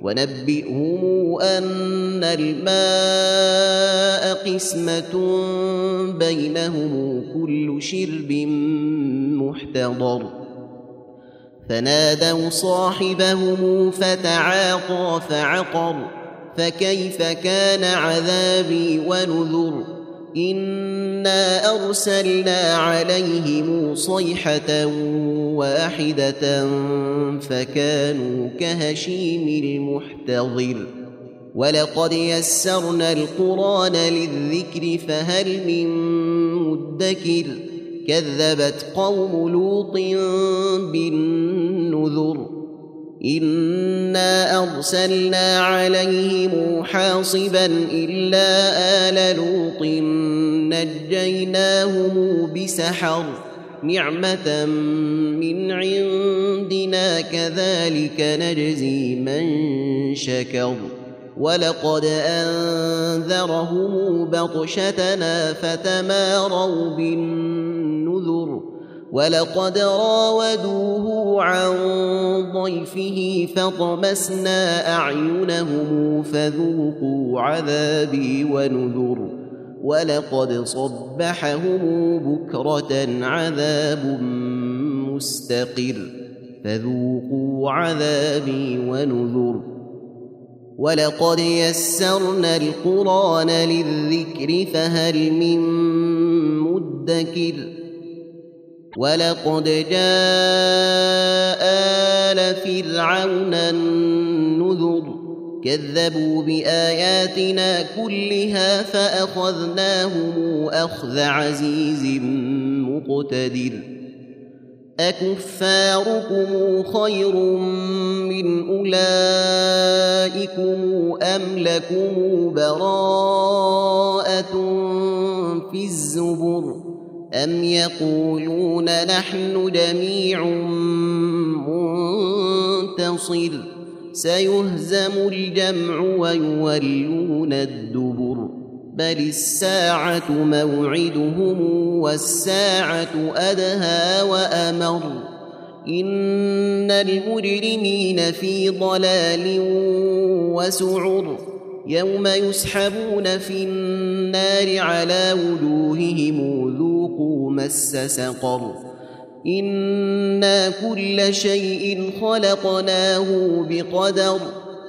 ونبئهم أن الماء قسمة بينهم كل شرب محتضر فنادوا صاحبهم فتعاطى فعقر فكيف كان عذابي ونذر إنا أرسلنا عليهم صيحة واحدة فكانوا كهشيم المحتضر ولقد يسرنا القرآن للذكر فهل من مدكر كذبت قوم لوط بالنذر إنا أرسلنا عليهم حاصبا إلا آل لوط نجيناهم بسحر نعمة من عندنا كذلك نجزي من شكر ولقد أنذرهم بطشتنا فتماروا بالنذر ولقد راودوه عن ضيفه فطمسنا أعينهم فذوقوا عذابي ونذر ولقد صبحهم بكرة عذاب مستقر فذوقوا عذابي ونذر ولقد يسرنا القرآن للذكر فهل من مدكر ولقد جاء آل فرعون النذر كذبوا بآياتنا كلها فأخذناهم أخذ عزيز مقتدر أكفاركم خير من أولئكم أم لكم براءة في الزبر أم يقولون نحن جميع منتصر سيهزم الجمع ويولون الدبر بل الساعة موعدهم والساعة أدهى وأمر إن المجرمين في ضلال وسعر يوم يسحبون في النار على وجوههم ذوقوا مس سقر إنا كل شيء خلقناه بقدر